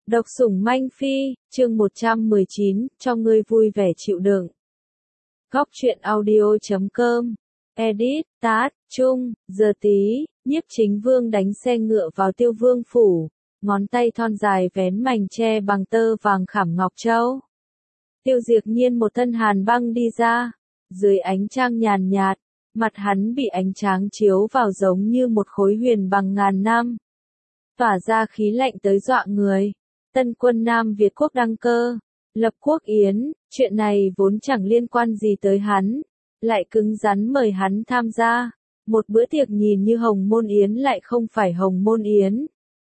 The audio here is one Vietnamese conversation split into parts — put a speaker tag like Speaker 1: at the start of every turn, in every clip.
Speaker 1: Độc sủng manh phi, chương 119, cho ngươi vui vẻ chịu đựng. Góc truyện audio.com. Edit, Tát, Trung, Giờ Tí, Nhiếp Chính Vương đánh xe ngựa vào Tiêu Vương phủ, ngón tay thon dài vén mảnh tre bằng tơ vàng khảm ngọc châu. Tiêu Diệp Nhiên một thân hàn băng đi ra, dưới ánh trăng nhàn nhạt, mặt hắn bị ánh tráng chiếu vào giống như một khối huyền bằng ngàn năm, tỏa ra khí lạnh tới dọa người. Tân quân Nam Việt quốc đăng cơ, lập quốc yến, chuyện này vốn chẳng liên quan gì tới hắn, lại cứng rắn mời hắn tham gia. Một bữa tiệc nhìn như hồng môn yến lại không phải hồng môn yến.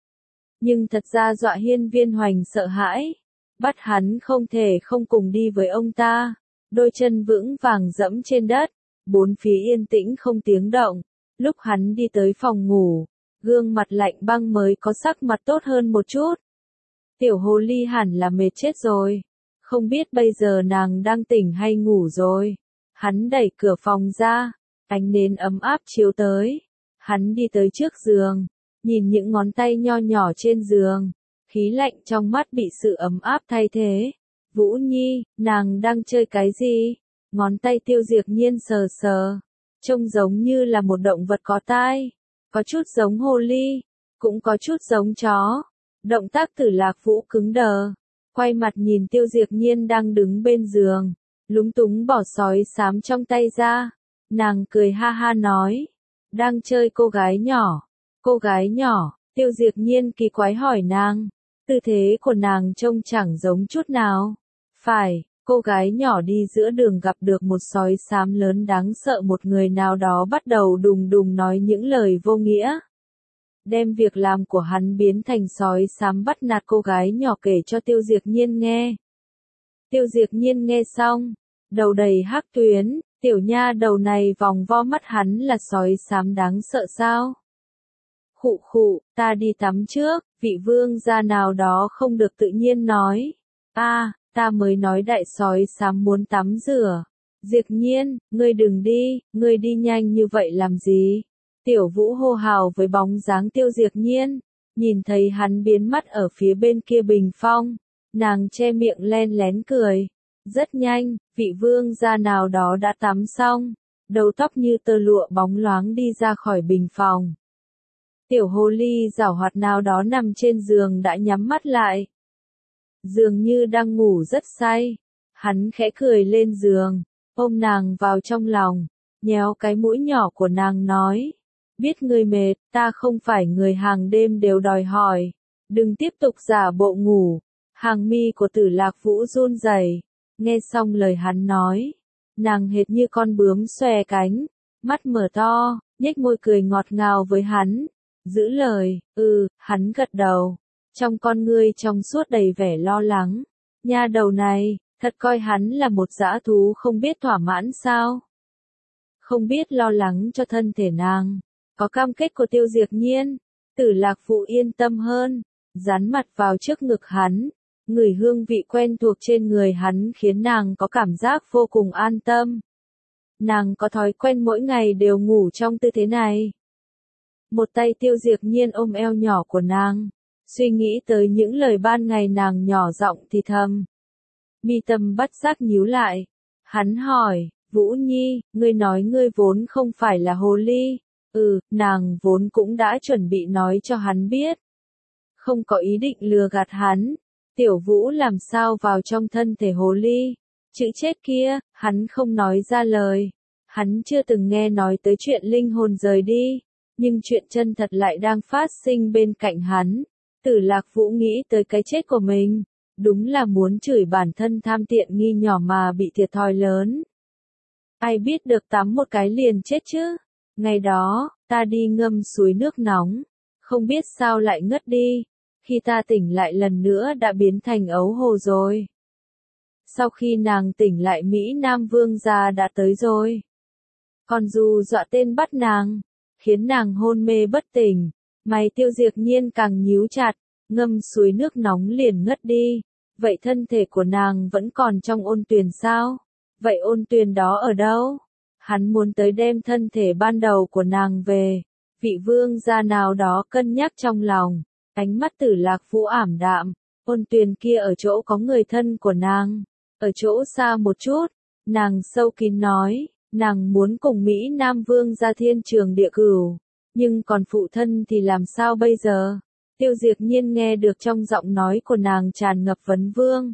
Speaker 1: Nhưng thật ra dọa Hiên Viên Hoành sợ hãi, bắt hắn không thể không cùng đi với ông ta. Đôi chân vững vàng dẫm trên đất, bốn phía yên tĩnh không tiếng động. Lúc hắn đi tới phòng ngủ, gương mặt lạnh băng mới có sắc mặt tốt hơn một chút. Tiểu hồ ly hẳn là mệt chết rồi, không biết bây giờ nàng đang tỉnh hay ngủ rồi. Hắn đẩy cửa phòng ra, ánh nến ấm áp chiếu tới. Hắn đi tới trước giường, nhìn những ngón tay nho nhỏ trên giường, khí lạnh trong mắt bị sự ấm áp thay thế. Vũ Nhi, nàng đang chơi cái gì? Ngón tay Tiêu Diệp Nhiên sờ sờ, trông giống như là một động vật có tai, có chút giống hồ ly, cũng có chút giống chó. Động tác Tử Lạc Vũ cứng đờ, quay mặt nhìn Tiêu Diệp Nhiên đang đứng bên giường, lúng túng bỏ sói xám trong tay ra. Nàng cười ha ha nói, đang chơi cô gái nhỏ. Cô gái nhỏ, Tiêu Diệp Nhiên kỳ quái hỏi nàng, tư thế của nàng trông chẳng giống chút nào. Phải, cô gái nhỏ đi giữa đường gặp được một sói xám lớn đáng sợ, một người nào đó bắt đầu đùng đùng nói những lời vô nghĩa, đem việc làm của hắn biến thành sói xám bắt nạt cô gái nhỏ kể cho Tiêu Diệp Nhiên nghe. Tiêu Diệp Nhiên nghe xong, đầu đầy hắc tuyến, tiểu nha đầu này vòng vo mắt hắn là sói xám đáng sợ sao? Khụ khụ, ta đi tắm trước, vị vương gia nào đó không được tự nhiên nói. Ta mới nói đại sói xám muốn tắm rửa. Diệp Nhiên, ngươi đừng đi, ngươi đi nhanh như vậy làm gì? Tiểu Vũ hô hào với bóng dáng Tiêu Diệp Nhiên, nhìn thấy hắn biến mất ở phía bên kia bình phong, nàng che miệng len lén cười. Rất nhanh, vị vương gia nào đó đã tắm xong, đầu tóc như tơ lụa bóng loáng đi ra khỏi bình phòng. Tiểu hồ ly giảo hoạt nào đó nằm trên giường đã nhắm mắt lại, dường như đang ngủ rất say. Hắn khẽ cười lên giường, ôm nàng vào trong lòng, nhéo cái mũi nhỏ của nàng nói, biết ngươi mệt, ta không phải người hàng đêm đều đòi hỏi, đừng tiếp tục giả bộ ngủ. Hàng mi của Tử Lạc Vũ run rẩy, nghe xong lời hắn nói, nàng hệt như con bướm xòe cánh, mắt mở to, nhếch môi cười ngọt ngào với hắn. Giữ lời, hắn gật đầu, trong con ngươi trong suốt đầy vẻ lo lắng. Nha đầu này, thật coi hắn là một dã thú không biết thỏa mãn sao? Không biết lo lắng cho thân thể nàng. Có cam kết của Tiêu Diệp Nhiên, Tử Lạc Vũ yên tâm hơn, dán mặt vào trước ngực hắn, ngửi hương vị quen thuộc trên người hắn khiến nàng có cảm giác vô cùng an tâm. Nàng có thói quen mỗi ngày đều ngủ trong tư thế này. Một tay Tiêu Diệp Nhiên ôm eo nhỏ của nàng, suy nghĩ tới những lời ban ngày nàng nhỏ giọng thì thầm. Mi tâm bất giác nhíu lại, hắn hỏi, Vũ Nhi, ngươi nói ngươi vốn không phải là hồ ly. Nàng vốn cũng đã chuẩn bị nói cho hắn biết, không có ý định lừa gạt hắn. Tiểu Vũ làm sao vào trong thân thể hồ ly? Chữ chết kia, hắn không nói ra lời. Hắn chưa từng nghe nói tới chuyện linh hồn rời đi, nhưng chuyện chân thật lại đang phát sinh bên cạnh hắn. Tử Lạc Vũ nghĩ tới cái chết của mình, đúng là muốn chửi bản thân tham tiện nghi nhỏ mà bị thiệt thòi lớn. Ai biết được tắm một cái liền chết chứ? Ngày đó, ta đi ngâm suối nước nóng, không biết sao lại ngất đi. Khi ta tỉnh lại lần nữa đã biến thành ấu hồ rồi. Sau khi nàng tỉnh lại Mỹ Nam Vương gia đã tới rồi. Còn dù dọa tên bắt nàng, khiến nàng hôn mê bất tỉnh. Mày Tiêu Diệp Nhiên càng nhíu chặt, ngâm suối nước nóng liền ngất đi. Vậy thân thể của nàng vẫn còn trong ôn tuyền sao? Vậy ôn tuyền đó ở đâu? Hắn muốn tới đem thân thể ban đầu của nàng về. Vị vương gia nào đó cân nhắc trong lòng, ánh mắt Tử Lạc Vũ ảm đạm, Ôn Tuyền kia ở chỗ có người thân của nàng, ở chỗ xa một chút, nàng sâu kín nói, nàng muốn cùng Mỹ Nam Vương ra thiên trường địa cửu, nhưng còn phụ thân thì làm sao bây giờ? Tiêu Diệp Nhiên nghe được trong giọng nói của nàng tràn ngập vấn vương.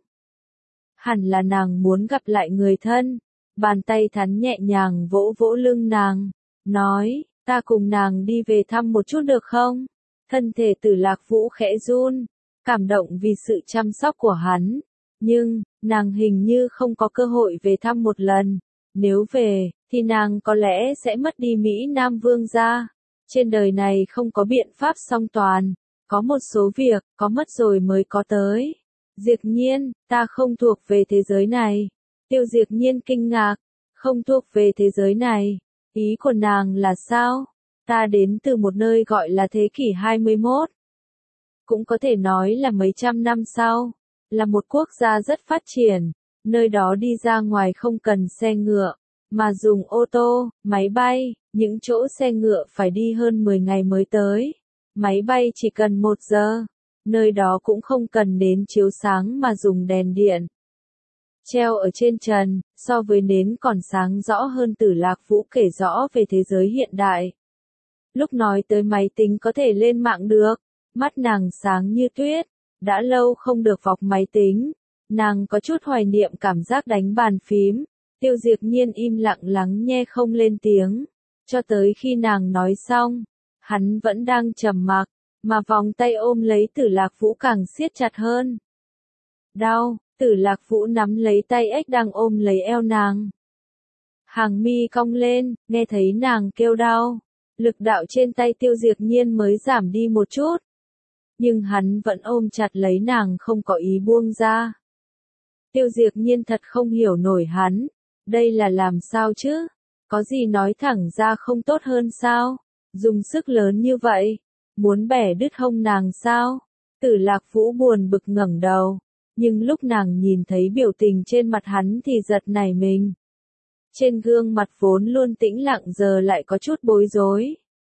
Speaker 1: Hẳn là nàng muốn gặp lại người thân, bàn tay thắn nhẹ nhàng vỗ vỗ lưng nàng, nói, ta cùng nàng đi về thăm một chút được không? Thân thể Tử Lạc Vũ khẽ run, cảm động vì sự chăm sóc của hắn, nhưng, nàng hình như không có cơ hội về thăm một lần, nếu về, thì nàng có lẽ sẽ mất đi Mỹ Nam Vương gia. Trên đời này không có biện pháp song toàn, có một số việc, có mất rồi mới có tới. Diệp Nhiên, ta không thuộc về thế giới này. Tiêu Diệp Nhiên kinh ngạc, không thuộc về thế giới này. Ý của nàng là sao? Ta đến từ một nơi gọi là thế kỷ 21. Cũng có thể nói là mấy trăm năm sau, là một quốc gia rất phát triển, nơi đó đi ra ngoài không cần xe ngựa, mà dùng ô tô, máy bay, những chỗ xe ngựa phải đi hơn 10 ngày mới tới. Máy bay chỉ cần 1 giờ, nơi đó cũng không cần nến chiếu sáng mà dùng đèn điện. Treo ở trên trần, so với nến còn sáng rõ hơn. Tử Lạc Vũ kể rõ về thế giới hiện đại. Lúc nói tới máy tính có thể lên mạng được, mắt nàng sáng như tuyết, đã lâu không được vọc máy tính, nàng có chút hoài niệm cảm giác đánh bàn phím. Tiêu Diệp Nhiên im lặng lắng nghe không lên tiếng, cho tới khi nàng nói xong, hắn vẫn đang trầm mặc, mà vòng tay ôm lấy Tử Lạc Vũ càng siết chặt hơn. Đau, Tử Lạc Vũ nắm lấy tay ếch đang ôm lấy eo nàng. Hàng mi cong lên, nghe thấy nàng kêu đau, lực đạo trên tay Tiêu Diệp Nhiên mới giảm đi một chút. Nhưng hắn vẫn ôm chặt lấy nàng không có ý buông ra. Tiêu Diệp Nhiên thật không hiểu nổi hắn, đây là làm sao chứ? Có gì nói thẳng ra không tốt hơn sao? Dùng sức lớn như vậy, muốn bẻ đứt hông nàng sao? Tử Lạc Vũ buồn bực ngẩng đầu, nhưng lúc nàng nhìn thấy biểu tình trên mặt hắn thì giật nảy mình. Trên gương mặt vốn luôn tĩnh lặng giờ lại có chút bối rối.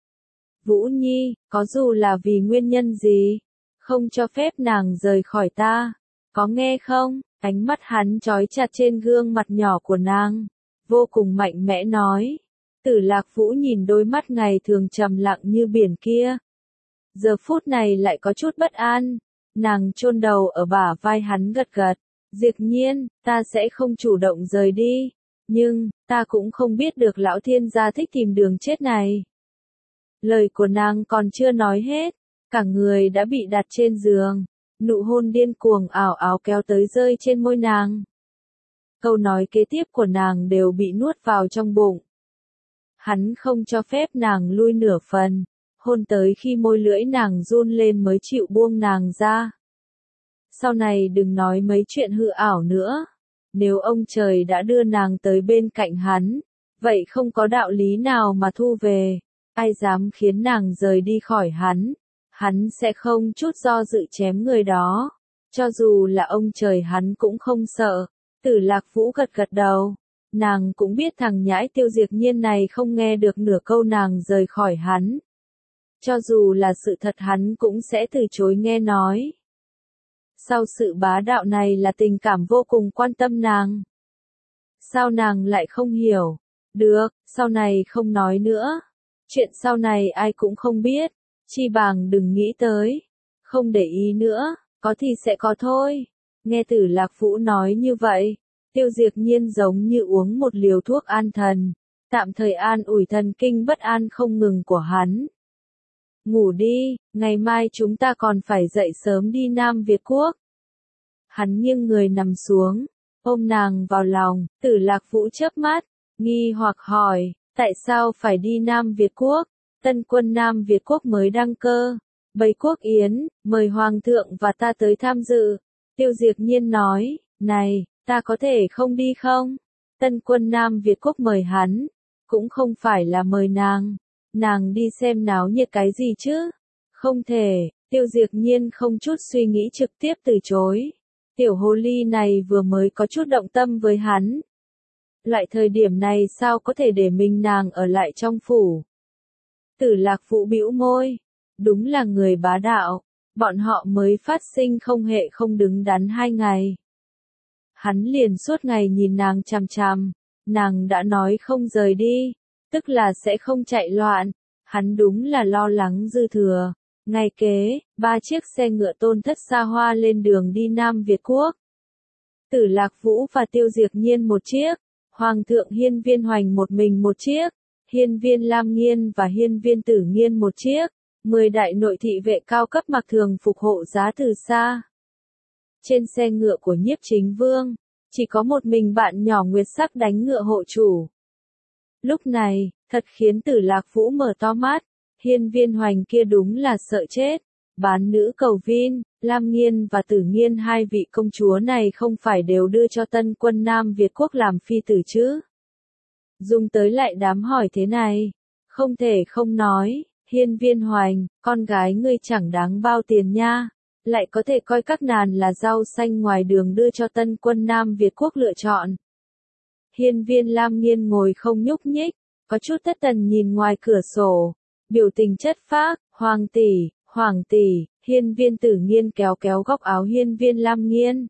Speaker 1: Vũ Nhi, có dù là vì nguyên nhân gì, không cho phép nàng rời khỏi ta, có nghe không? Ánh mắt hắn trói chặt trên gương mặt nhỏ của nàng, vô cùng mạnh mẽ nói. Tử Lạc Vũ nhìn đôi mắt ngày thường trầm lặng như biển kia. Giờ phút này lại có chút bất an, nàng chôn đầu ở bả vai hắn gật gật. Diệp Nhiên, ta sẽ không chủ động rời đi, nhưng, ta cũng không biết được lão thiên gia thích tìm đường chết này. Lời của nàng còn chưa nói hết, cả người đã bị đặt trên giường. Nụ hôn điên cuồng ảo ảo kéo tới rơi trên môi nàng. Câu nói kế tiếp của nàng đều bị nuốt vào trong bụng. Hắn không cho phép nàng lui nửa phần, hôn tới khi môi lưỡi nàng run lên mới chịu buông nàng ra. Sau này đừng nói mấy chuyện hư ảo nữa. Nếu ông trời đã đưa nàng tới bên cạnh hắn, vậy không có đạo lý nào mà thu về. Ai dám khiến nàng rời đi khỏi hắn sẽ không chút do dự chém người đó. Cho dù là ông trời hắn cũng không sợ. Tử Lạc Vũ gật gật đầu. Nàng cũng biết thằng nhãi Tiêu Diệp Nhiên này không nghe được nửa câu nàng rời khỏi hắn. Cho dù là sự thật hắn cũng sẽ từ chối nghe nói. Sau sự bá đạo này là tình cảm vô cùng quan tâm nàng. Sao nàng lại không hiểu? Được, sau này không nói nữa. Chuyện sau này ai cũng không biết. Chi bằng đừng nghĩ tới. Không để ý nữa, có thì sẽ có thôi. Nghe Tử Lạc Vũ nói như vậy, Tiêu Diệp Nhiên giống như uống một liều thuốc an thần, tạm thời an ủi thần kinh bất an không ngừng của hắn. Ngủ đi, ngày mai chúng ta còn phải dậy sớm đi Nam Việt Quốc. Hắn nghiêng người nằm xuống, ôm nàng vào lòng. Tử Lạc Vũ chớp mắt, nghi hoặc hỏi, tại sao phải đi Nam Việt Quốc? Tân quân Nam Việt Quốc mới đăng cơ, bày quốc yến, mời Hoàng thượng và ta tới tham dự. Tiêu Diệp Nhiên nói, này, ta có thể không đi không? Tân quân Nam Việt Quốc mời hắn, cũng không phải là mời nàng đi xem náo nhiệt cái gì chứ? Không thể, Tiêu Diệp Nhiên không chút suy nghĩ trực tiếp từ chối. Tiểu hồ ly này vừa mới có chút động tâm với hắn. Loại thời điểm này sao có thể để mình nàng ở lại trong phủ? Tử Lạc Vũ bĩu môi, đúng là người bá đạo, bọn họ mới phát sinh không hệ không đứng đắn 2 ngày. Hắn liền suốt ngày nhìn nàng chằm chằm, nàng đã nói không rời đi, tức là sẽ không chạy loạn, hắn đúng là lo lắng dư thừa. Ngày kế, 3 chiếc xe ngựa tôn thất xa hoa lên đường đi Nam Việt Quốc. Tử Lạc Vũ và Tiêu Diệp Nhiên một chiếc, Hoàng thượng Hiên Viên Hoành một mình một chiếc, Hiên Viên Lam Nghiên và Hiên Viên Tử Nghiên một chiếc, 10 đại nội thị vệ cao cấp mặc thường phục hộ giá từ xa. Trên xe ngựa của Nhiếp Chính Vương, chỉ có một mình bạn nhỏ Nguyệt Sắc đánh ngựa hộ chủ. Lúc này, thật khiến Tử Lạc Vũ mở to mắt, Hiên Viên Hoành kia đúng là sợ chết. Bán nữ cầu vin, Lam Nghiên và Tử Nghiên hai vị công chúa này không phải đều đưa cho tân quân Nam Việt Quốc làm phi tử chứ? Dùng tới lại đám hỏi thế này, không thể không nói, Hiên Viên Hoành, con gái ngươi chẳng đáng bao tiền nha, lại có thể coi các nàng là rau xanh ngoài đường đưa cho tân quân Nam Việt Quốc lựa chọn. Hiên Viên Lam Nghiên ngồi không nhúc nhích, có chút thất thần nhìn ngoài cửa sổ, biểu tình chất phác, Hoàng tỷ, Hiên Viên Tử Nghiên kéo kéo góc áo Hiên Viên Lam Nghiên.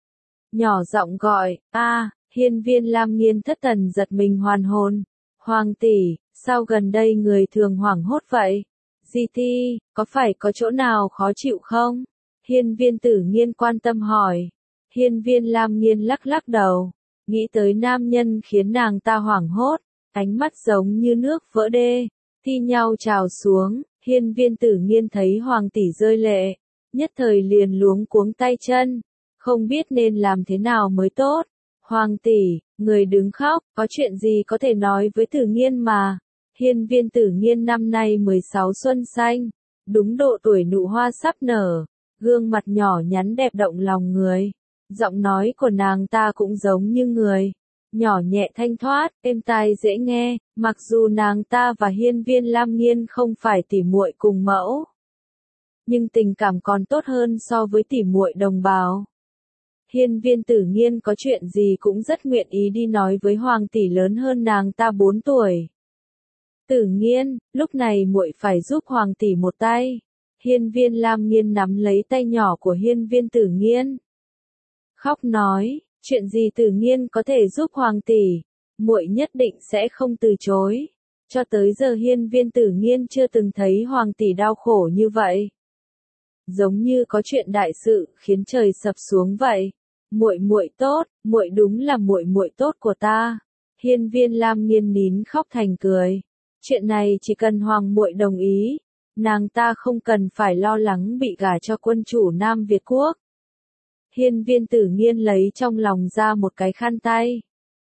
Speaker 1: Nhỏ giọng gọi, Hiên Viên Lam Nghiên thất thần giật mình hoàn hồn. Hoàng tỷ, sao gần đây người thường hoảng hốt vậy? Di Ti, có phải có chỗ nào khó chịu không? Hiên Viên Tử Nghiên quan tâm hỏi. Hiên Viên Lam Nghiên lắc lắc đầu, nghĩ tới nam nhân khiến nàng ta hoảng hốt, ánh mắt giống như nước vỡ đê, thi nhau trào xuống. Hiên Viên Tử Nghiên thấy Hoàng tỷ rơi lệ, nhất thời liền luống cuống tay chân, không biết nên làm thế nào mới tốt. Hoàng tỷ, người đứng khóc, có chuyện gì có thể nói với Tử Nghiên mà. Hiên Viên Tử Nghiên năm nay 16 xuân xanh, đúng độ tuổi nụ hoa sắp nở, gương mặt nhỏ nhắn đẹp động lòng người. Giọng nói của nàng ta cũng giống như người, nhỏ nhẹ thanh thoát, êm tai dễ nghe, mặc dù nàng ta và Hiên Viên Lam Nghiên không phải tỉ muội cùng mẫu, nhưng tình cảm còn tốt hơn so với tỉ muội đồng bào. Hiên Viên Tử Nghiên có chuyện gì cũng rất nguyện ý đi nói với Hoàng tỷ lớn hơn nàng ta 4 tuổi. Tử Nghiên, lúc này muội phải giúp Hoàng tỷ một tay. Hiên Viên Lam Nghiên nắm lấy tay nhỏ của Hiên Viên Tử Nghiên, khóc nói, chuyện gì Tử Nghiên có thể giúp Hoàng tỷ, muội nhất định sẽ không từ chối. Cho tới giờ Hiên Viên Tử Nghiên chưa từng thấy Hoàng tỷ đau khổ như vậy, giống như có chuyện đại sự khiến trời sập xuống vậy. Muội tốt, muội đúng là muội tốt của ta. Hiên Viên Lam Nghiên nín khóc thành cười. Chuyện này chỉ cần Hoàng muội đồng ý, nàng ta không cần phải lo lắng bị gả cho quân chủ Nam Việt Quốc. Hiên Viên Tử Nghiên lấy trong lòng ra một cái khăn tay,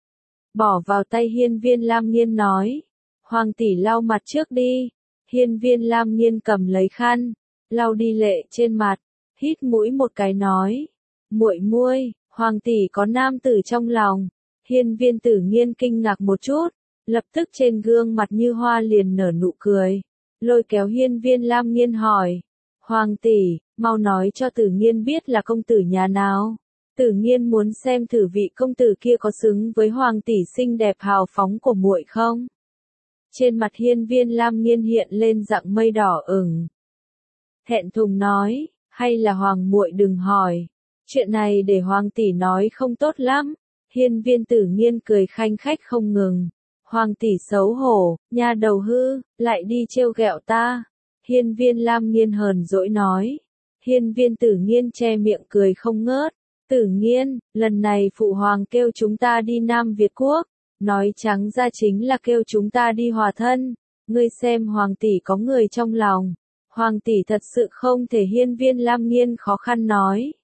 Speaker 1: bỏ vào tay Hiên Viên Lam Nghiên nói, Hoàng tỷ lau mặt trước đi. Hiên Viên Lam Nghiên cầm lấy khăn, lau đi lệ trên mặt, hít mũi một cái nói, muội, Hoàng tỷ có nam tử trong lòng. Hiên Viên Tử Nghiên kinh ngạc một chút, lập tức trên gương mặt như hoa liền nở nụ cười, lôi kéo Hiên Viên Lam Nghiên hỏi, Hoàng tỷ, mau nói cho Tử Nghiên biết là công tử nhà nào. Tử Nghiên muốn xem thử vị công tử kia có xứng với Hoàng tỷ xinh đẹp hào phóng của muội không. Trên mặt Hiên Viên Lam Nghiên hiện lên dạng mây đỏ ửng, thẹn thùng nói, hay là Hoàng muội đừng hỏi, chuyện này để Hoàng tỷ nói không tốt lắm. Hiên Viên Tử Nghiên cười khanh khách không ngừng, Hoàng tỷ xấu hổ, nha đầu hư, lại đi trêu ghẹo ta. Hiên Viên Lam Nghiên hờn dỗi nói. Hiên Viên Tử Nghiên che miệng cười không ngớt. Tử Nghiên, lần này phụ hoàng kêu chúng ta đi Nam Việt Quốc, nói trắng ra chính là kêu chúng ta đi hòa thân. Ngươi xem Hoàng tỷ có người trong lòng. Hoàng tỷ thật sự không thể. Hiên Viên Lam Nghiên khó khăn nói.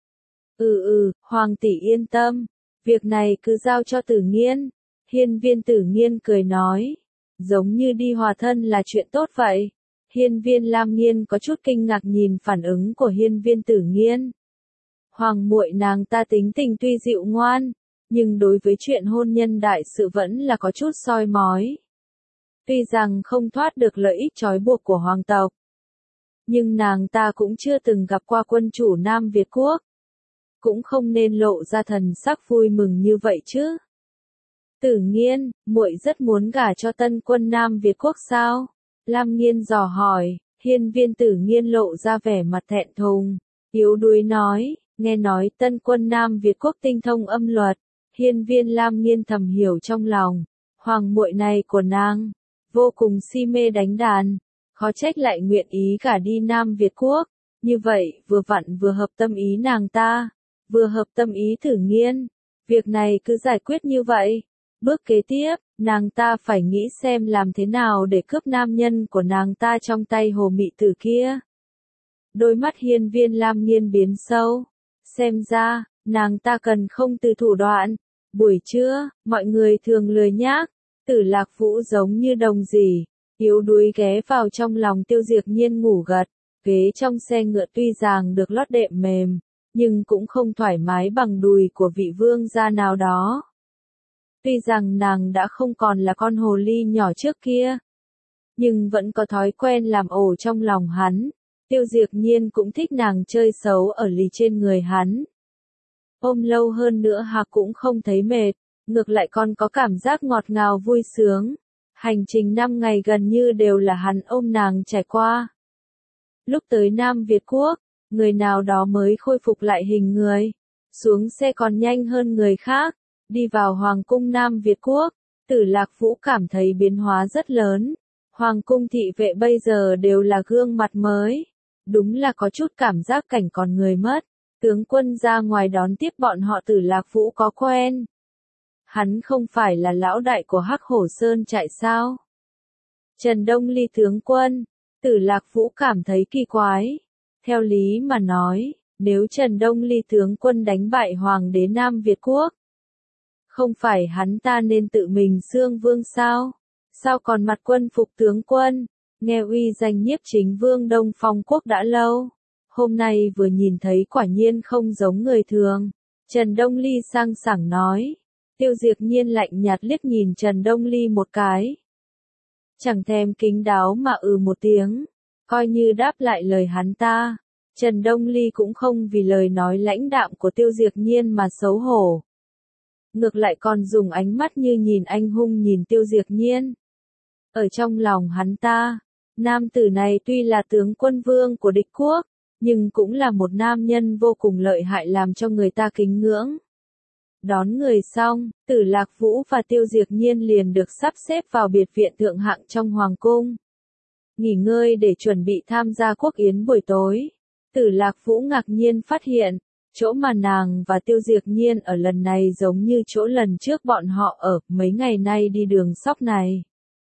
Speaker 1: Hoàng tỷ yên tâm, việc này cứ giao cho Tử Nghiên. Hiên Viên Tử Nghiên cười nói, giống như đi hòa thân là chuyện tốt vậy. Hiên Viên Lam Nghiên có chút kinh ngạc nhìn phản ứng của Hiên Viên Tử Nghiên. Hoàng muội nàng ta tính tình tuy dịu ngoan, nhưng đối với chuyện hôn nhân đại sự vẫn là có chút soi mói. Tuy rằng không thoát được lợi ích trói buộc của hoàng tộc, nhưng nàng ta cũng chưa từng gặp qua quân chủ Nam Việt Quốc, cũng không nên lộ ra thần sắc vui mừng như vậy chứ. Tử Nghiên, muội rất muốn gả cho tân quân Nam Việt Quốc sao? Lam Nghiên dò hỏi. Hiên Viên Tử Nghiên lộ ra vẻ mặt thẹn thùng, yếu đuối nói, nghe nói tân quân Nam Việt quốc tinh thông âm luật. Hiên Viên Lam Nghiên thầm hiểu trong lòng, hoàng muội này của nàng, vô cùng si mê đánh đàn, khó trách lại nguyện ý gả đi Nam Việt quốc, như vậy vừa vặn vừa hợp tâm ý nàng ta, vừa hợp tâm ý Tử Nghiên, việc này cứ giải quyết như vậy. Bước kế tiếp, nàng ta phải nghĩ xem làm thế nào để cướp nam nhân của nàng ta trong tay hồ mị tử kia. Đôi mắt Hiên Viên Lam Nghiên biến sâu, xem ra, nàng ta cần không từ thủ đoạn. Buổi trưa, mọi người thường lười nhác, Tử Lạc Vũ giống như đồng gì, yếu đuối ghé vào trong lòng Tiêu Diệp Nhiên ngủ gật, ghế trong xe ngựa tuy rằng được lót đệm mềm, nhưng cũng không thoải mái bằng đùi của vị vương gia nào đó. Tuy rằng nàng đã không còn là con hồ ly nhỏ trước kia, nhưng vẫn có thói quen làm ổ trong lòng hắn. Tiêu Diệp Nhiên cũng thích nàng chơi xấu ở lì trên người hắn. Ôm lâu hơn nữa Hạc cũng không thấy mệt, ngược lại còn có cảm giác ngọt ngào vui sướng. Hành trình 5 ngày gần như đều là hắn ôm nàng trải qua. Lúc tới Nam Việt Quốc, người nào đó mới khôi phục lại hình người, xuống xe còn nhanh hơn người khác, đi vào Hoàng cung Nam Việt Quốc, Tử Lạc Vũ cảm thấy biến hóa rất lớn. Hoàng cung thị vệ bây giờ đều là gương mặt mới, đúng là có chút cảm giác cảnh còn người mất. Tướng quân ra ngoài đón tiếp bọn họ Tử Lạc Vũ có quen. Hắn không phải là lão đại của Hắc Hổ Sơn trại sao? Trần Đông Ly tướng quân, Tử Lạc Vũ cảm thấy kỳ quái. Theo lý mà nói, nếu Trần Đông Ly tướng quân đánh bại Hoàng đế Nam Việt Quốc, không phải hắn ta nên tự mình xương vương sao? Sao còn mặt quân phục tướng quân? Nghe uy danh Nhiếp Chính Vương Đông Phong Quốc đã lâu. Hôm nay vừa nhìn thấy quả nhiên không giống người thường. Trần Đông Ly sang sảng nói. Tiêu Diệp Nhiên lạnh nhạt liếc nhìn Trần Đông Ly một cái. Chẳng thèm kính đáo mà một tiếng. Coi như đáp lại lời hắn ta. Trần Đông Ly cũng không vì lời nói lãnh đạm của Tiêu Diệp Nhiên mà xấu hổ. Ngược lại còn dùng ánh mắt như nhìn anh hung nhìn Tiêu Diệp Nhiên. Ở trong lòng hắn ta, nam tử này tuy là tướng quân vương của địch quốc, nhưng cũng là một nam nhân vô cùng lợi hại làm cho người ta kính ngưỡng. Đón người xong, Tử Lạc Vũ và Tiêu Diệp Nhiên liền được sắp xếp vào biệt viện thượng hạng trong hoàng cung. Nghỉ ngơi để chuẩn bị tham gia quốc yến buổi tối. Tử Lạc Vũ ngạc nhiên phát hiện, chỗ mà nàng và Tiêu Diệp Nhiên ở lần này giống như chỗ lần trước bọn họ ở mấy ngày nay đi đường sóc này.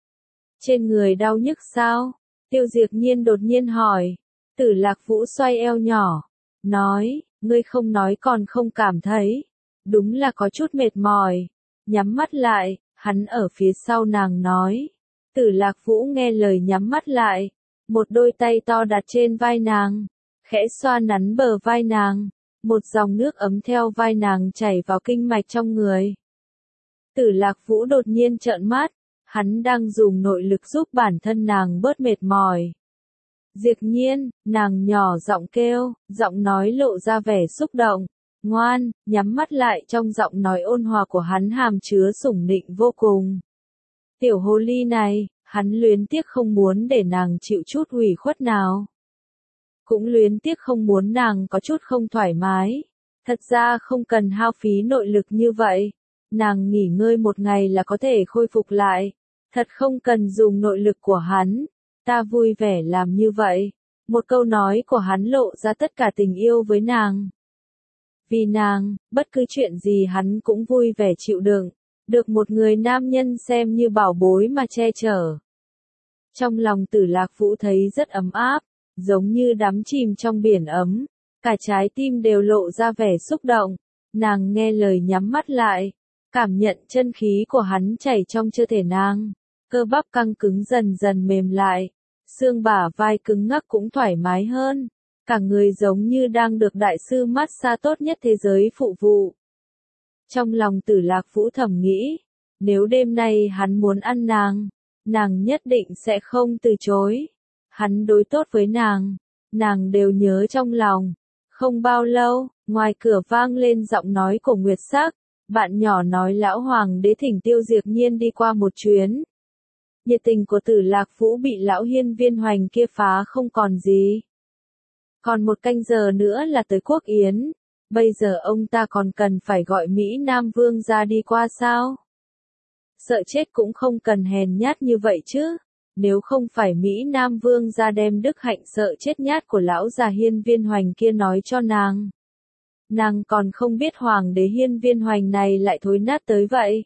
Speaker 1: Trên người đau nhức sao? Tiêu Diệp Nhiên đột nhiên hỏi. Tử Lạc Vũ xoay eo nhỏ, nói, ngươi không nói còn không cảm thấy. Đúng là có chút mệt mỏi. Nhắm mắt lại, hắn ở phía sau nàng nói. Tử Lạc Vũ nghe lời nhắm mắt lại. Một đôi tay to đặt trên vai nàng, khẽ xoa nắn bờ vai nàng. Một dòng nước ấm theo vai nàng chảy vào kinh mạch trong người. Tử Lạc Vũ đột nhiên trợn mắt. Hắn đang dùng nội lực giúp bản thân nàng bớt mệt mỏi. Diệp Nhiên, nàng nhỏ giọng kêu, giọng nói lộ ra vẻ xúc động. Ngoan, nhắm mắt lại, trong giọng nói ôn hòa của hắn hàm chứa sủng nịnh vô cùng. Tiểu hồ ly này, hắn luyến tiếc không muốn để nàng chịu chút ủy khuất nào. Cũng luyến tiếc không muốn nàng có chút không thoải mái. Thật ra không cần hao phí nội lực như vậy. Nàng nghỉ ngơi một ngày là có thể khôi phục lại. Thật không cần dùng nội lực của hắn. Ta vui vẻ làm như vậy. Một câu nói của hắn lộ ra tất cả tình yêu với nàng. Vì nàng, bất cứ chuyện gì hắn cũng vui vẻ chịu đựng. Được một người nam nhân xem như bảo bối mà che chở. Trong lòng Tử Lạc Vũ thấy rất ấm áp, giống như đắm chìm trong biển ấm. Cả trái tim đều lộ ra vẻ xúc động. Nàng nghe lời nhắm mắt lại. Cảm nhận chân khí của hắn chảy trong cơ thể nàng. Cơ bắp căng cứng dần dần mềm lại. Xương bả vai cứng ngắc cũng thoải mái hơn. Cả người giống như đang được đại sư massage tốt nhất thế giới phụ vụ. Trong lòng Tử Lạc Vũ thầm nghĩ, nếu đêm nay hắn muốn ăn nàng nhất định sẽ không từ chối. Hắn đối tốt với nàng đều nhớ trong lòng. Không bao lâu, ngoài cửa vang lên giọng nói của Nguyệt Sắc, bạn nhỏ nói lão hoàng đế thỉnh Tiêu Diệp Nhiên đi qua một chuyến. nhiệt tình của Tử Lạc Vũ bị lão Hiên Viên Hoành kia phá không còn gì. Còn 1 canh giờ nữa là tới Quốc Yến, bây giờ ông ta còn cần phải gọi Mỹ Nam Vương ra đi qua sao? Sợ chết cũng không cần hèn nhát như vậy chứ. Nếu không phải Mỹ Nam Vương ra đem đức hạnh sợ chết nhát của lão già Hiên Viên Hoành kia nói cho nàng. Nàng còn không biết Hoàng đế Hiên Viên Hoành này lại thối nát tới vậy.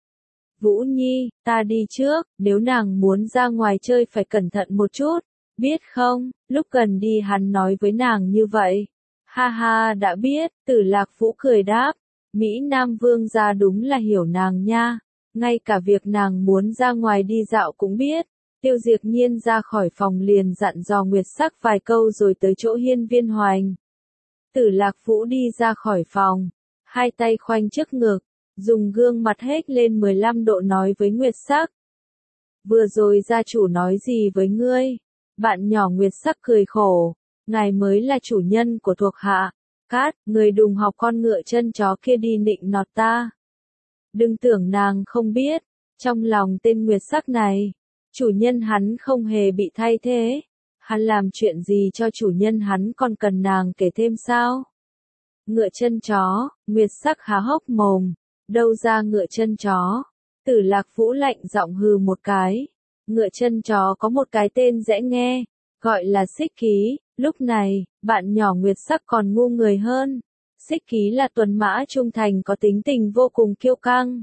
Speaker 1: Vũ Nhi, ta đi trước, nếu nàng muốn ra ngoài chơi phải cẩn thận một chút, biết không? Lúc gần đi hắn nói với nàng như vậy. Ha ha, đã biết, Tử Lạc Vũ cười đáp. Mỹ Nam Vương gia đúng là hiểu nàng nha. Ngay cả việc nàng muốn ra ngoài đi dạo cũng biết. Tiêu Diệp Nhiên ra khỏi phòng liền dặn dò Nguyệt Sắc vài câu rồi tới chỗ Hiên Viên Hoành. Tử Lạc Vũ đi ra khỏi phòng, 2 tay khoanh trước ngực, dùng gương mặt hết lên 15 độ nói với Nguyệt Sắc. Vừa rồi gia chủ nói gì với ngươi? Bạn nhỏ Nguyệt Sắc cười khổ, ngài mới là chủ nhân của thuộc hạ. Cát, người đừng học con ngựa chân chó kia đi nịnh nọt ta. Đừng tưởng nàng không biết, trong lòng tên Nguyệt Sắc này, chủ nhân hắn không hề bị thay thế. Hắn làm chuyện gì cho chủ nhân hắn còn cần nàng kể thêm sao? Ngựa chân chó, Nguyệt Sắc há hốc mồm, đâu ra ngựa chân chó? Tử Lạc Vũ lạnh giọng hừ một cái. Ngựa chân chó có một cái tên dễ nghe, gọi là Xích Ký. Lúc này, bạn nhỏ Nguyệt Sắc còn ngu người hơn. Xích Ký là tuần mã trung thành có tính tình vô cùng kiêu căng.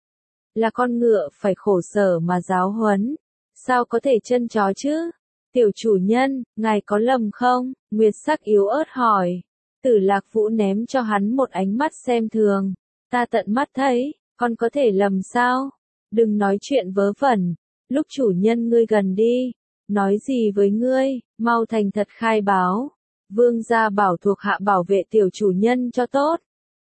Speaker 1: Là con ngựa phải khổ sở mà giáo huấn. Sao có thể chân chó chứ? Tiểu chủ nhân, ngài có lầm không? Nguyệt Sắc yếu ớt hỏi. Tử Lạc Vũ ném cho hắn một ánh mắt xem thường. Ta tận mắt thấy, con có thể lầm sao? Đừng nói chuyện vớ vẩn. Lúc chủ nhân ngươi gần đi. Nói gì với ngươi, mau thành thật khai báo. Vương gia bảo thuộc hạ bảo vệ tiểu chủ nhân cho tốt.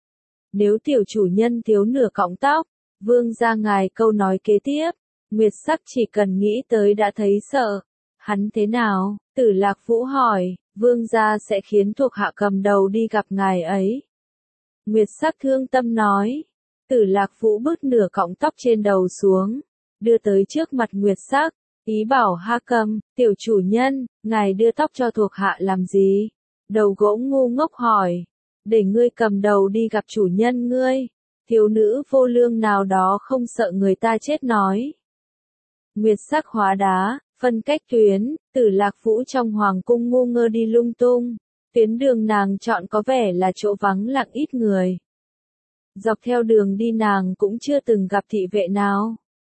Speaker 1: Nếu tiểu chủ nhân thiếu nửa cọng tóc, vương gia ngài câu nói kế tiếp. Nguyệt Sắc chỉ cần nghĩ tới đã thấy sợ. Hắn thế nào? Tử Lạc Vũ hỏi, vương gia sẽ khiến thuộc hạ cầm đầu đi gặp ngài ấy. Nguyệt Sắc thương tâm nói. Tử Lạc Vũ bứt nửa cọng tóc trên đầu xuống, đưa tới trước mặt Nguyệt Sắc, ý bảo Ha Cầm, tiểu chủ nhân, ngài đưa tóc cho thuộc hạ làm gì? Đầu gỗ ngu ngốc hỏi, để ngươi cầm đầu đi gặp chủ nhân ngươi. Thiếu nữ vô lương nào đó không sợ người ta chết nói. Nguyệt Sắc hóa đá, phân cách tuyến, Tử Lạc Vũ trong hoàng cung ngu ngơ đi lung tung. Tuyến đường nàng chọn có vẻ là chỗ vắng lặng ít người. Dọc theo đường đi nàng cũng chưa từng gặp thị vệ nào.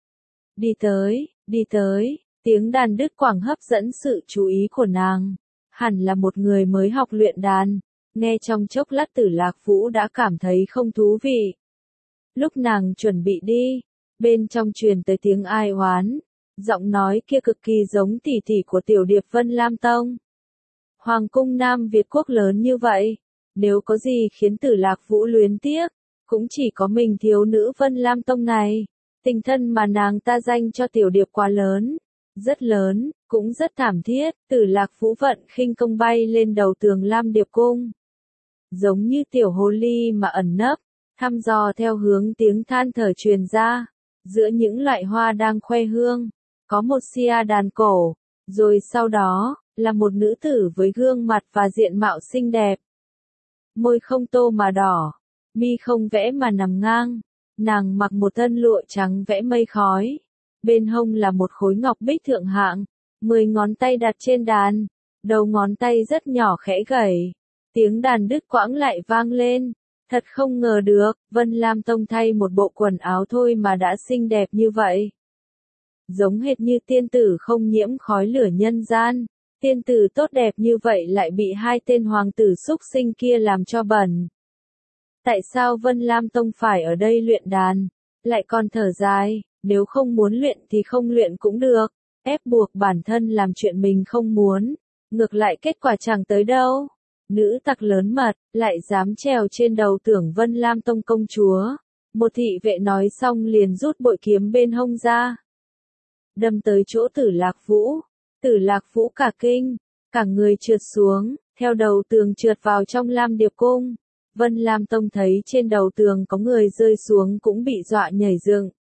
Speaker 1: Đi tới, tiếng đàn đứt quãng hấp dẫn sự chú ý của nàng. Hẳn là một người mới học luyện đàn. Nghe trong chốc lát Tử Lạc Vũ đã cảm thấy không thú vị. Lúc nàng chuẩn bị đi, bên trong truyền tới tiếng ai oán. Giọng nói kia cực kỳ giống tỷ tỷ của tiểu điệp Vân Lam Tông. Hoàng cung Nam Việt quốc lớn như vậy, nếu có gì khiến Tử Lạc Vũ luyến tiếc, cũng chỉ có mình thiếu nữ Vân Lam Tông này. Tình thân mà nàng ta dành cho tiểu điệp quá lớn, rất lớn, cũng rất thảm thiết. Tử Lạc Vũ vận khinh công bay lên đầu tường Lam Điệp Cung. Giống như tiểu hồ ly mà ẩn nấp, thăm dò theo hướng tiếng than thở truyền ra. Giữa những loại hoa đang khoe hương, có một sia đàn cổ, rồi sau đó, là một nữ tử với gương mặt và diện mạo xinh đẹp. Môi không tô mà đỏ, mi không vẽ mà nằm ngang. Nàng mặc một thân lụa trắng vẽ mây khói. Bên hông là một khối ngọc bích thượng hạng. 10 ngón tay đặt trên đàn. Đầu ngón tay rất nhỏ khẽ gảy. Tiếng đàn đứt quãng lại vang lên. Thật không ngờ được, Vân Lam Tông thay một bộ quần áo thôi mà đã xinh đẹp như vậy. Giống hệt như tiên tử không nhiễm khói lửa nhân gian. Tiên tử tốt đẹp như vậy lại bị 2 tên hoàng tử súc sinh kia làm cho bẩn. Tại sao Vân Lam Tông phải ở đây luyện đàn? Lại còn thở dài, nếu không muốn luyện thì không luyện cũng được. Ép buộc bản thân làm chuyện mình không muốn. Ngược lại kết quả chẳng tới đâu. Nữ tặc lớn mật, lại dám trèo trên đầu tưởng Vân Lam Tông công chúa. Một thị vệ nói xong liền rút bội kiếm bên hông ra. Đâm tới chỗ Tử Lạc Vũ. Tử Lạc Vũ cả kinh, cả người trượt xuống, theo đầu tường trượt vào trong Lam Điệp Cung. Vân Lam Tông thấy trên đầu tường có người rơi xuống cũng bị dọa nhảy dựng.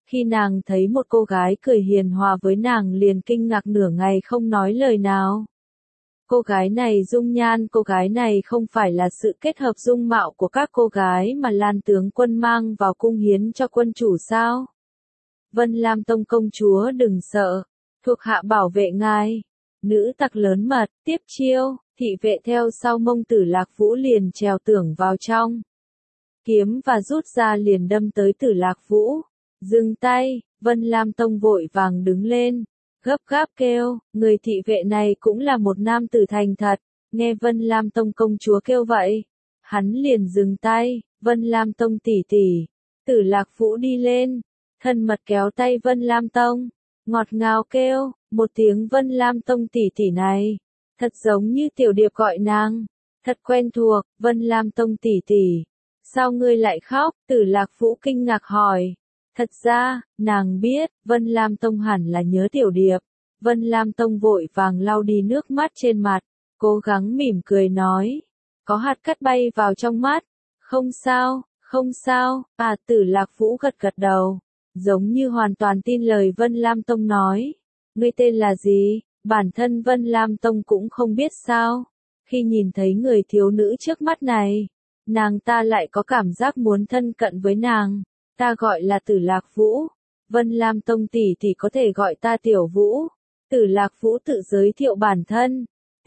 Speaker 1: Khi nàng thấy một cô gái cười hiền hòa với nàng liền kinh ngạc nửa ngày không nói lời nào. Cô gái này dung nhan, cô gái này không phải là sự kết hợp dung mạo của các cô gái mà Lan tướng quân mang vào cung hiến cho quân chủ sao? Vân Lam Tông công chúa đừng sợ, thuộc hạ bảo vệ ngài. Nữ tặc lớn mật, tiếp chiêu, thị vệ theo sau Mông Tử Lạc Vũ liền trèo tường vào trong. Kiếm và rút ra liền đâm tới Tử Lạc Vũ. Dừng tay, Vân Lam Tông vội vàng đứng lên, gấp gáp kêu, người thị vệ này cũng là một nam tử thành thật, nghe Vân Lam Tông công chúa kêu vậy. Hắn liền dừng tay, Vân Lam Tông tỷ tỷ, Tử Lạc Vũ đi lên, thân mật kéo tay Vân Lam Tông, ngọt ngào kêu, một tiếng Vân Lam Tông tỷ tỷ này, thật giống như Tiểu Điệp gọi nàng, thật quen thuộc, Vân Lam Tông tỷ tỷ, sao ngươi lại khóc? Tử Lạc Vũ kinh ngạc hỏi. Thật ra, nàng biết, Vân Lam Tông hẳn là nhớ Tiểu Điệp. Vân Lam Tông vội vàng lau đi nước mắt trên mặt, cố gắng mỉm cười nói. Có hạt cát bay vào trong mắt. Không sao, không sao, Tử Lạc Vũ gật gật đầu. Giống như hoàn toàn tin lời Vân Lam Tông nói. Ngươi tên là gì? Bản thân Vân Lam Tông cũng không biết sao. Khi nhìn thấy người thiếu nữ trước mắt này, nàng ta lại có cảm giác muốn thân cận với nàng. Ta gọi là Tử Lạc Vũ. Vân Lam Tông tỷ tỷ có thể gọi ta Tiểu Vũ. Tử Lạc Vũ tự giới thiệu bản thân.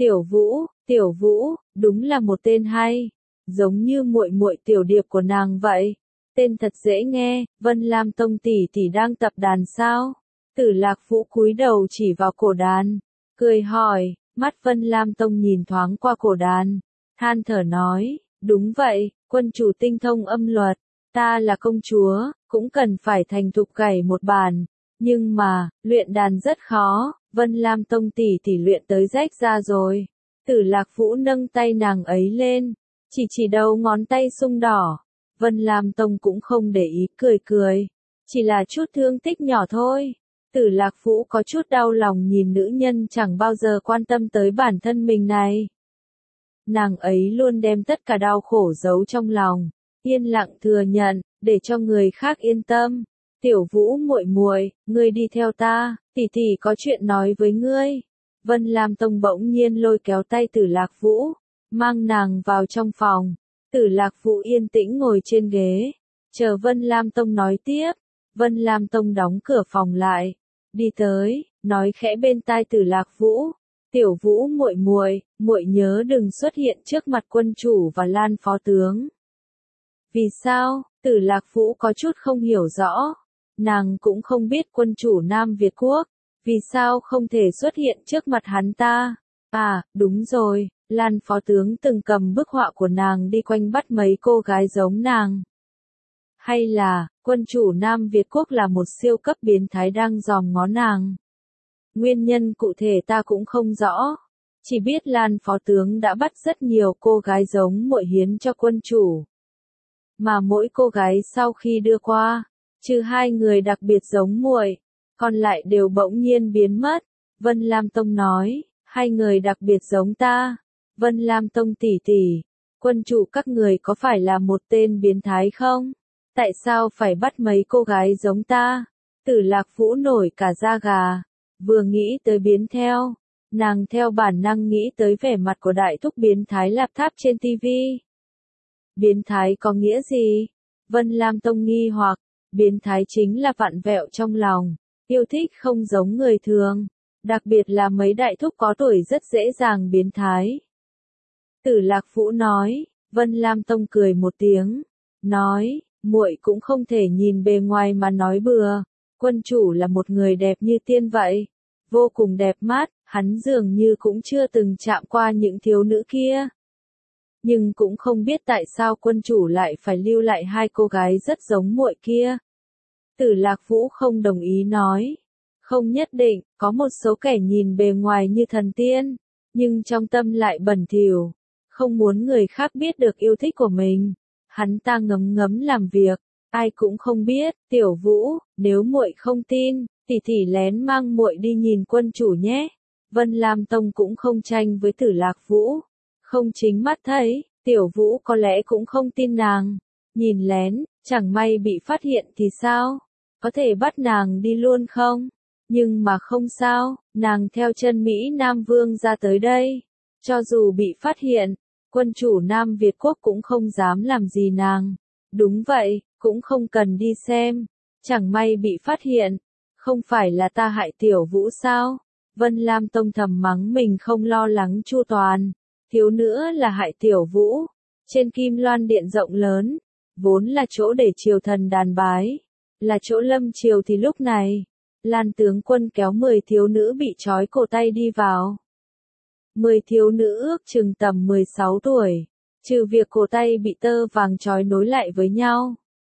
Speaker 1: Tiểu Vũ, đúng là một tên hay, giống như muội muội Tiểu Điệp của nàng vậy. Tên thật dễ nghe. Vân Lam Tông tỷ tỷ đang tập đàn sao? Tử Lạc Vũ cúi đầu chỉ vào cổ đàn, cười hỏi. Mắt Vân Lam Tông nhìn thoáng qua cổ đàn, than thở nói, đúng vậy, quân chủ tinh thông âm luật. Ta là công chúa, cũng cần phải thành thục gảy một bàn, nhưng mà, luyện đàn rất khó, Vân Lam Tông tỷ tỷ luyện tới rách ra rồi. Tử Lạc Vũ nâng tay nàng ấy lên, chỉ đầu ngón tay sung đỏ. Vân Lam Tông cũng không để ý, cười cười, chỉ là chút thương tích nhỏ thôi. Tử Lạc Vũ có chút đau lòng nhìn nữ nhân chẳng bao giờ quan tâm tới bản thân mình này. Nàng ấy luôn đem tất cả đau khổ giấu trong lòng, yên lặng thừa nhận, để cho người khác yên tâm. Tiểu Vũ muội muội, ngươi đi theo ta, tỷ tỷ có chuyện nói với ngươi. Vân Lam Tông bỗng nhiên lôi kéo tay Tử Lạc Vũ, mang nàng vào trong phòng. Tử Lạc Vũ yên tĩnh ngồi trên ghế, chờ Vân Lam Tông nói tiếp. Vân Lam Tông đóng cửa phòng lại, đi tới, nói khẽ bên tai Tử Lạc Vũ. Tiểu Vũ muội muội, muội nhớ đừng xuất hiện trước mặt quân chủ và Lan phó tướng. Vì sao? Tử Lạc Vũ có chút không hiểu rõ. Nàng cũng không biết quân chủ Nam Việt Quốc, vì sao không thể xuất hiện trước mặt hắn ta. Đúng rồi, Lan phó tướng từng cầm bức họa của nàng đi quanh bắt mấy cô gái giống nàng. Hay là, quân chủ Nam Việt Quốc là một siêu cấp biến thái đang dòm ngó nàng. Nguyên nhân cụ thể ta cũng không rõ. Chỉ biết Lan phó tướng đã bắt rất nhiều cô gái giống muội hiến cho quân chủ. Mà mỗi cô gái sau khi đưa qua, trừ 2 người đặc biệt giống muội, còn lại đều bỗng nhiên biến mất. Vân Lam Tông nói, 2 người đặc biệt giống ta. Vân Lam Tông tỷ tỷ, quân chủ các người có phải là một tên biến thái không? Tại sao phải bắt mấy cô gái giống ta? Tử Lạc Vũ nổi cả da gà, vừa nghĩ tới biến theo, nàng theo bản năng nghĩ tới vẻ mặt của đại thúc biến thái lạp tháp trên tivi. Biến thái có nghĩa gì? Vân Lam Tông nghi hoặc, biến thái chính là vặn vẹo trong lòng, yêu thích không giống người thường, đặc biệt là mấy đại thúc có tuổi rất dễ dàng biến thái. Tử Lạc Vũ nói. Vân Lam Tông cười một tiếng, nói, muội cũng không thể nhìn bề ngoài mà nói bừa. Quân chủ là một người đẹp như tiên vậy, vô cùng đẹp mắt, hắn dường như cũng chưa từng chạm qua những thiếu nữ kia. Nhưng cũng không biết tại sao quân chủ lại phải lưu lại 2 cô gái rất giống muội kia. Tử Lạc Vũ không đồng ý nói. Không nhất định, có một số kẻ nhìn bề ngoài như thần tiên, nhưng trong tâm lại bẩn thỉu, không muốn người khác biết được yêu thích của mình. Hắn ta ngấm ngấm làm việc, ai cũng không biết. Tiểu Vũ, nếu muội không tin, tỷ tỷ lén mang muội đi nhìn quân chủ nhé. Vân Lam Tông cũng không tranh với Tử Lạc Vũ, không chính mắt thấy, Tiểu Vũ có lẽ cũng không tin nàng. Nhìn lén, chẳng may bị phát hiện thì sao? có thể bắt nàng đi luôn không? Nhưng mà không sao, nàng theo chân Mỹ Nam Vương ra tới đây. Cho dù bị phát hiện, quân chủ Nam Việt Quốc cũng không dám làm gì nàng. Đúng vậy, cũng không cần đi xem. Chẳng may bị phát hiện. Không phải là ta hại Tiểu Vũ sao? Vân Lam Tông thầm mắng mình không lo lắng chu toàn. Thiếu nữa là hại Tiểu Vũ. Trên Kim Loan Điện rộng lớn, vốn là chỗ để triều thần đàn bái. Là chỗ lâm triều thì lúc này, Lan tướng quân kéo 10 thiếu nữ bị trói cổ tay đi vào. 10 thiếu nữ ước chừng tầm 16 tuổi, trừ việc cổ tay bị tơ vàng trói nối lại với nhau.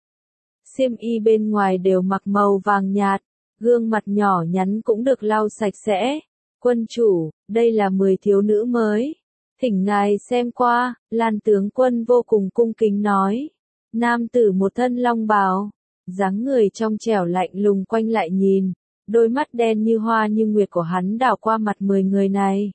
Speaker 1: Xiêm y bên ngoài đều mặc màu vàng nhạt, gương mặt nhỏ nhắn cũng được lau sạch sẽ. Quân chủ, đây là 10 thiếu nữ mới. Thỉnh ngài xem qua, Lan tướng quân vô cùng cung kính nói. Nam tử một thân long bào, dáng người trong trẻo lạnh lùng quanh lại nhìn, đôi mắt đen như hoa như nguyệt của hắn đảo qua mặt 10 người này.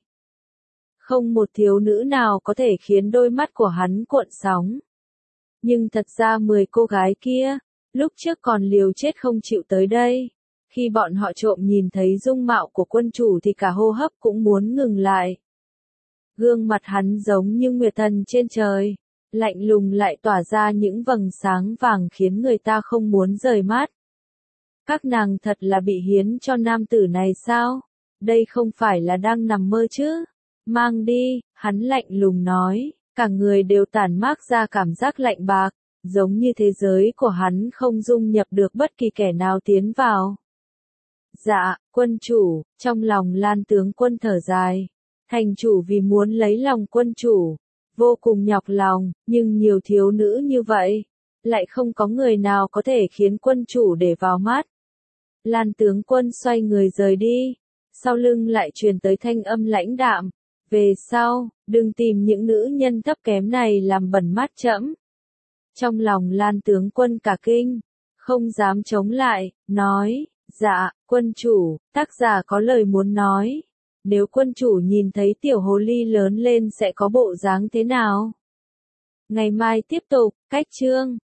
Speaker 1: Không một thiếu nữ nào có thể khiến đôi mắt của hắn cuộn sóng. Nhưng thật ra 10 cô gái kia, lúc trước còn liều chết không chịu tới đây. Khi bọn họ trộm nhìn thấy dung mạo của quân chủ thì cả hô hấp cũng muốn ngừng lại. Gương mặt hắn giống như nguyệt thần trên trời, lạnh lùng lại tỏa ra những vầng sáng vàng khiến người ta không muốn rời mắt. Các nàng thật là bị hiến cho nam tử này sao? Đây không phải là đang nằm mơ chứ? Mang đi, hắn lạnh lùng nói, cả người đều tản mát ra cảm giác lạnh bạc, giống như thế giới của hắn không dung nhập được bất kỳ kẻ nào tiến vào. Dạ, quân chủ, trong lòng Lan tướng quân thở dài. Thành chủ vì muốn lấy lòng quân chủ, vô cùng nhọc lòng, nhưng nhiều thiếu nữ như vậy, lại không có người nào có thể khiến quân chủ để vào mắt. Lan tướng quân xoay người rời đi, sau lưng lại truyền tới thanh âm lãnh đạm. Về sau, đừng tìm những nữ nhân thấp kém này làm bẩn mắt trẫm. Trong lòng Lan tướng quân cả kinh, không dám chống lại, nói, dạ, quân chủ, tác giả có lời muốn nói. Nếu quân chủ nhìn thấy tiểu hồ ly lớn lên sẽ có bộ dáng thế nào? Ngày mai tiếp tục, cách chương.